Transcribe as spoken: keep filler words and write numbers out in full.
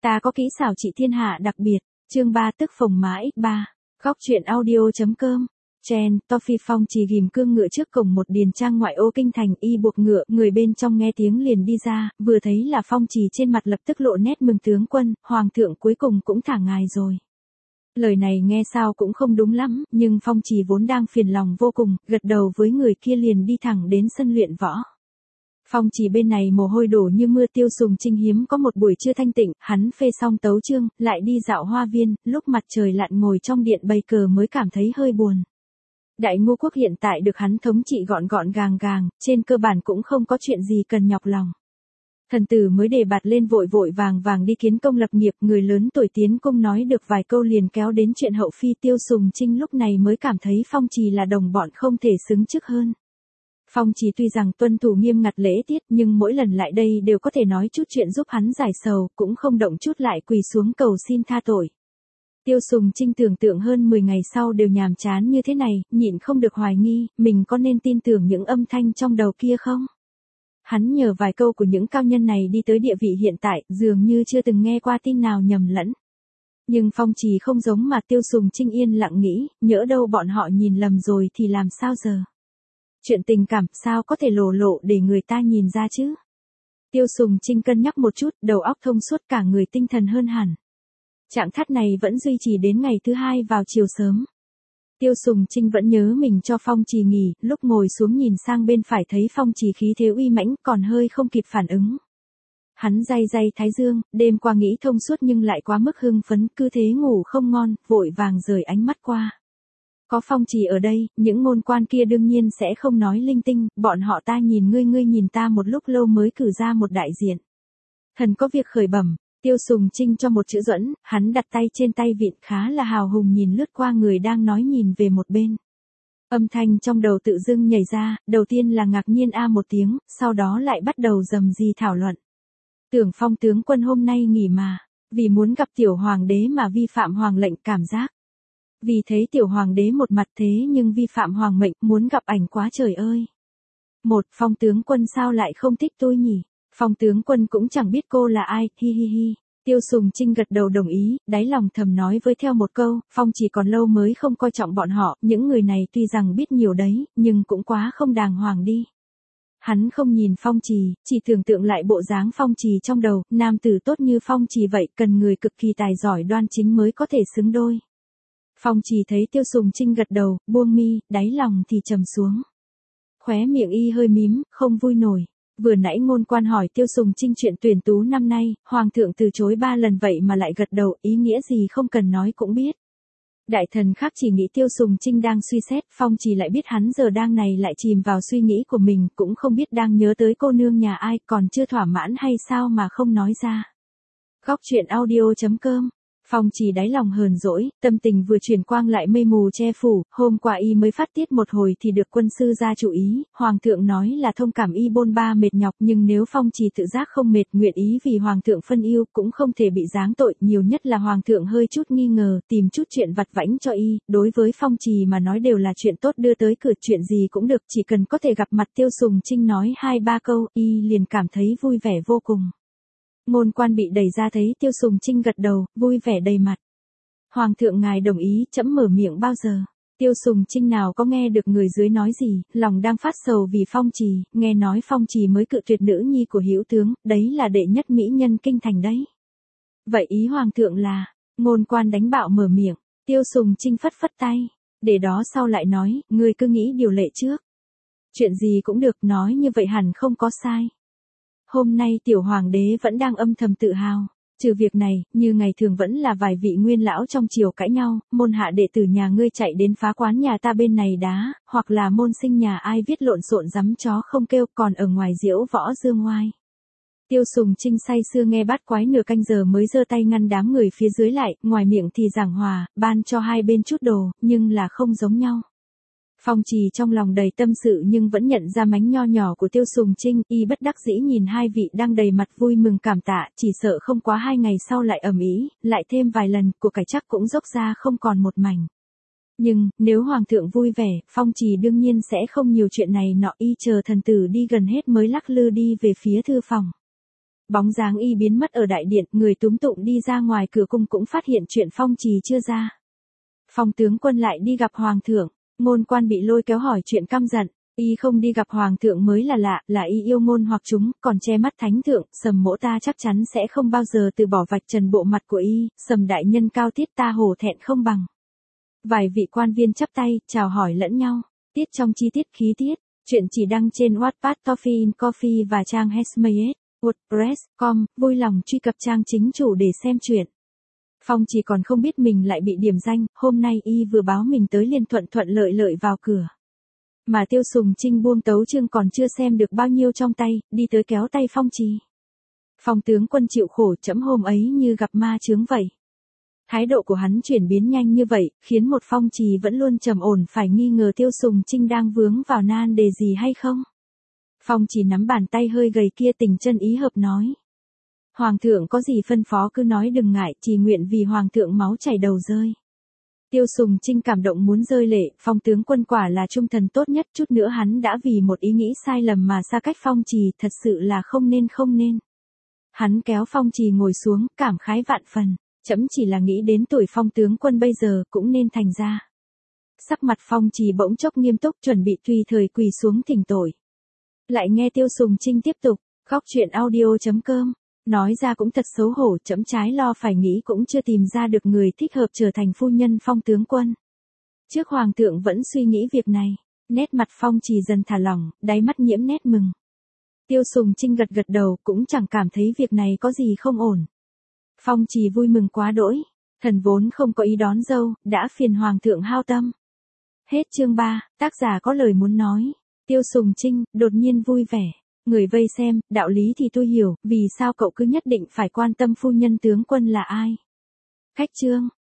Ta có kỹ xảo trị thiên hạ đặc biệt, chương ba tức phồng mã x ba, góc truyện audio.com. Chen, Toffee Phong Trì ghim cương ngựa trước cổng một điền trang ngoại ô kinh thành, y buộc ngựa, người bên trong nghe tiếng liền đi ra, vừa thấy là Phong Trì trên mặt lập tức lộ nét mừng tướng quân, hoàng thượng cuối cùng cũng thả ngài rồi. Lời này nghe sao cũng không đúng lắm, nhưng Phong Trì vốn đang phiền lòng vô cùng, gật đầu với người kia liền đi thẳng đến sân luyện võ. Phong Trì bên này mồ hôi đổ như mưa, Tiêu Sùng Trinh hiếm có một buổi trưa thanh tịnh, hắn phê xong tấu chương, lại đi dạo hoa viên, lúc mặt trời lặn ngồi trong điện bày cờ mới cảm thấy hơi buồn. Đại Ngô quốc hiện tại được hắn thống trị gọn gọn gàng gàng, trên cơ bản cũng không có chuyện gì cần nhọc lòng. Thần tử mới đề bạt lên vội vội vàng vàng đi kiến công lập nghiệp, người lớn tuổi tiến cung nói được vài câu liền kéo đến chuyện hậu phi. Tiêu Sùng Trinh lúc này mới cảm thấy Phong Trì là đồng bọn không thể xứng chức hơn. Phong Trì tuy rằng tuân thủ nghiêm ngặt lễ tiết, nhưng mỗi lần lại đây đều có thể nói chút chuyện giúp hắn giải sầu, cũng không động chút lại quỳ xuống cầu xin tha tội. Tiêu Sùng Trinh tưởng tượng hơn mười ngày sau đều nhàm chán như thế này, nhịn không được hoài nghi, mình có nên tin tưởng những âm thanh trong đầu kia không? Hắn nhờ vài câu của những cao nhân này đi tới địa vị hiện tại, dường như chưa từng nghe qua tin nào nhầm lẫn. Nhưng Phong Trì không giống mà Tiêu Sùng Trinh yên lặng nghĩ, nhỡ đâu bọn họ nhìn lầm rồi thì làm sao giờ? Chuyện tình cảm sao có thể lộ lộ để người ta nhìn ra chứ? Tiêu Sùng Trinh cân nhắc một chút, đầu óc thông suốt, cả người tinh thần hơn hẳn. Trạng thái này vẫn duy trì đến ngày thứ hai vào chiều sớm. Tiêu Sùng Trinh vẫn nhớ mình cho Phong Trì nghỉ, lúc ngồi xuống nhìn sang bên phải thấy Phong Trì khí thế uy mãnh, còn hơi không kịp phản ứng. Hắn day day thái dương, đêm qua nghĩ thông suốt nhưng lại quá mức hưng phấn, cứ thế ngủ không ngon, vội vàng rời ánh mắt qua. Có Phong Trì ở đây, những môn quan kia đương nhiên sẽ không nói linh tinh, bọn họ ta nhìn ngươi ngươi nhìn ta một lúc lâu mới cử ra một đại diện. Thần có việc khởi bẩm. Tiêu Sùng Trinh cho một chữ duẫn, hắn đặt tay trên tay vịn khá là hào hùng nhìn lướt qua người đang nói nhìn về một bên. Âm thanh trong đầu tự dưng nhảy ra, đầu tiên là ngạc nhiên a một tiếng, sau đó lại bắt đầu rầm rì thảo luận. Tưởng Phong tướng quân hôm nay nghỉ mà, vì muốn gặp tiểu hoàng đế mà vi phạm hoàng lệnh, cảm giác. Vì thấy tiểu hoàng đế một mặt thế nhưng vi phạm hoàng mệnh, muốn gặp ảnh quá trời ơi. Một, Phong tướng quân sao lại không thích tôi nhỉ? Phong tướng quân cũng chẳng biết cô là ai, hi hi hi. Tiêu Sùng Trinh gật đầu đồng ý, đáy lòng thầm nói với theo một câu, Phong chỉ còn lâu mới không coi trọng bọn họ, những người này tuy rằng biết nhiều đấy, nhưng cũng quá không đàng hoàng đi. Hắn không nhìn Phong Trì, chỉ tưởng tượng lại bộ dáng Phong Trì trong đầu, nam tử tốt như Phong Trì vậy, cần người cực kỳ tài giỏi đoan chính mới có thể xứng đôi. Phong Trì thấy Tiêu Sùng Trinh gật đầu, buông mi, đáy lòng thì trầm xuống. Khóe miệng y hơi mím, không vui nổi. Vừa nãy ngôn quan hỏi Tiêu Sùng Trinh chuyện tuyển tú năm nay, hoàng thượng từ chối ba lần vậy mà lại gật đầu, ý nghĩa gì không cần nói cũng biết. Đại thần khác chỉ nghĩ Tiêu Sùng Trinh đang suy xét, Phong Trì lại biết hắn giờ đang này lại chìm vào suy nghĩ của mình, cũng không biết đang nhớ tới cô nương nhà ai, còn chưa thỏa mãn hay sao mà không nói ra. Góc truyện audio.com. Phong Trì đáy lòng hờn dỗi, tâm tình vừa chuyển quang lại mây mù che phủ, hôm qua y mới phát tiết một hồi thì được quân sư ra chủ ý, hoàng thượng nói là thông cảm y bôn ba mệt nhọc, nhưng nếu Phong Trì tự giác không mệt, nguyện ý vì hoàng thượng phân ưu, cũng không thể bị giáng tội, nhiều nhất là hoàng thượng hơi chút nghi ngờ, tìm chút chuyện vặt vãnh cho y, đối với Phong Trì mà nói đều là chuyện tốt, đưa tới cửa chuyện gì cũng được, chỉ cần có thể gặp mặt Tiêu Sùng Trinh nói hai ba câu, y liền cảm thấy vui vẻ vô cùng. Ngôn quan bị đẩy ra thấy Tiêu Sùng Trinh gật đầu, vui vẻ đầy mặt. Hoàng thượng ngài đồng ý, trẫm mở miệng bao giờ? Tiêu Sùng Trinh nào có nghe được người dưới nói gì, lòng đang phát sầu vì Phong Trì, nghe nói Phong Trì mới cự tuyệt nữ nhi của hữu tướng, đấy là đệ nhất mỹ nhân kinh thành đấy. Vậy ý hoàng thượng là, ngôn quan đánh bạo mở miệng, Tiêu Sùng Trinh phất phất tay, để đó sau lại nói, ngươi cứ nghĩ điều lệ trước. Chuyện gì cũng được, nói như vậy hẳn không có sai. Hôm nay tiểu hoàng đế vẫn đang âm thầm tự hào. Trừ việc này, như ngày thường vẫn là vài vị nguyên lão trong triều cãi nhau, môn hạ đệ tử nhà ngươi chạy đến phá quán nhà ta bên này đá, hoặc là môn sinh nhà ai viết lộn xộn dắm chó không kêu, còn ở ngoài diễu võ dương ngoai. Tiêu Sùng Trinh say sưa nghe bát quái nửa canh giờ mới giơ tay ngăn đám người phía dưới lại, ngoài miệng thì giảng hòa, ban cho hai bên chút đồ, nhưng là không giống nhau. Phong Trì trong lòng đầy tâm sự nhưng vẫn nhận ra mánh nho nhỏ của Tiêu Sùng Trinh, y bất đắc dĩ nhìn hai vị đang đầy mặt vui mừng cảm tạ, chỉ sợ không quá hai ngày sau lại ầm ĩ, lại thêm vài lần, của cải chắc cũng dốc ra không còn một mảnh. Nhưng, nếu hoàng thượng vui vẻ, Phong Trì đương nhiên sẽ không nhiều chuyện này nọ, y chờ thần tử đi gần hết mới lắc lư đi về phía thư phòng. Bóng dáng y biến mất ở đại điện, người túm tụm đi ra ngoài cửa cung cũng phát hiện chuyện Phong Trì chưa ra. Phong tướng quân lại đi gặp hoàng thượng, Ngôn Quan bị lôi kéo hỏi chuyện căm giận, y không đi gặp hoàng thượng mới là lạ, là y yêu ngôn hoặc chúng, còn che mắt thánh thượng, Sầm mỗ ta chắc chắn sẽ không bao giờ từ bỏ vạch trần bộ mặt của y, Sầm đại nhân cao tiết ta hổ thẹn không bằng. Vài vị quan viên chắp tay, chào hỏi lẫn nhau, tiết trong chi tiết khí tiết, chuyện chỉ đăng trên Wattpad, Coffee in Coffee và trang Hesmayet, WordPress chấm com, vui lòng truy cập trang chính chủ để xem chuyện. Phong Trì còn không biết mình lại bị điểm danh, hôm nay y vừa báo mình tới liền thuận thuận lợi lợi vào cửa. Mà Tiêu Sùng Trinh buông tấu chương còn chưa xem được bao nhiêu trong tay, đi tới kéo tay Phong Trì. Phong tướng quân chịu khổ, trẫm hôm ấy như gặp ma chướng vậy. Thái độ của hắn chuyển biến nhanh như vậy, khiến một Phong Trì vẫn luôn trầm ổn phải nghi ngờ Tiêu Sùng Trinh đang vướng vào nan đề gì hay không. Phong Trì nắm bàn tay hơi gầy kia tình chân ý hợp nói. Hoàng thượng có gì phân phó cứ nói đừng ngại, chỉ nguyện vì hoàng thượng máu chảy đầu rơi. Tiêu Sùng Trinh cảm động muốn rơi lệ, Phong tướng quân quả là trung thần tốt nhất, chút nữa hắn đã vì một ý nghĩ sai lầm mà xa cách Phong Trì, thật sự là không nên không nên. Hắn kéo Phong Trì ngồi xuống, cảm khái vạn phần, trẫm chỉ là nghĩ đến tuổi Phong tướng quân bây giờ cũng nên thành ra. Sắc mặt Phong Trì bỗng chốc nghiêm túc chuẩn bị tùy thời quỳ xuống thỉnh tội. Lại nghe Tiêu Sùng Trinh tiếp tục, góc truyện audio chấm com. Nói ra cũng thật xấu hổ, trẫm trái lo phải nghĩ cũng chưa tìm ra được người thích hợp trở thành phu nhân Phong tướng quân. Trước hoàng thượng vẫn suy nghĩ việc này, nét mặt Phong Trì dần thả lỏng, đáy mắt nhiễm nét mừng. Tiêu Sùng Trinh gật gật đầu, cũng chẳng cảm thấy việc này có gì không ổn. Phong Trì vui mừng quá đỗi, thần vốn không có ý đón dâu, đã phiền hoàng thượng hao tâm. Hết chương ba, tác giả có lời muốn nói. Tiêu Sùng Trinh, đột nhiên vui vẻ. Người vây xem, đạo lý thì tôi hiểu, vì sao cậu cứ nhất định phải quan tâm phu nhân tướng quân là ai? Khách chương.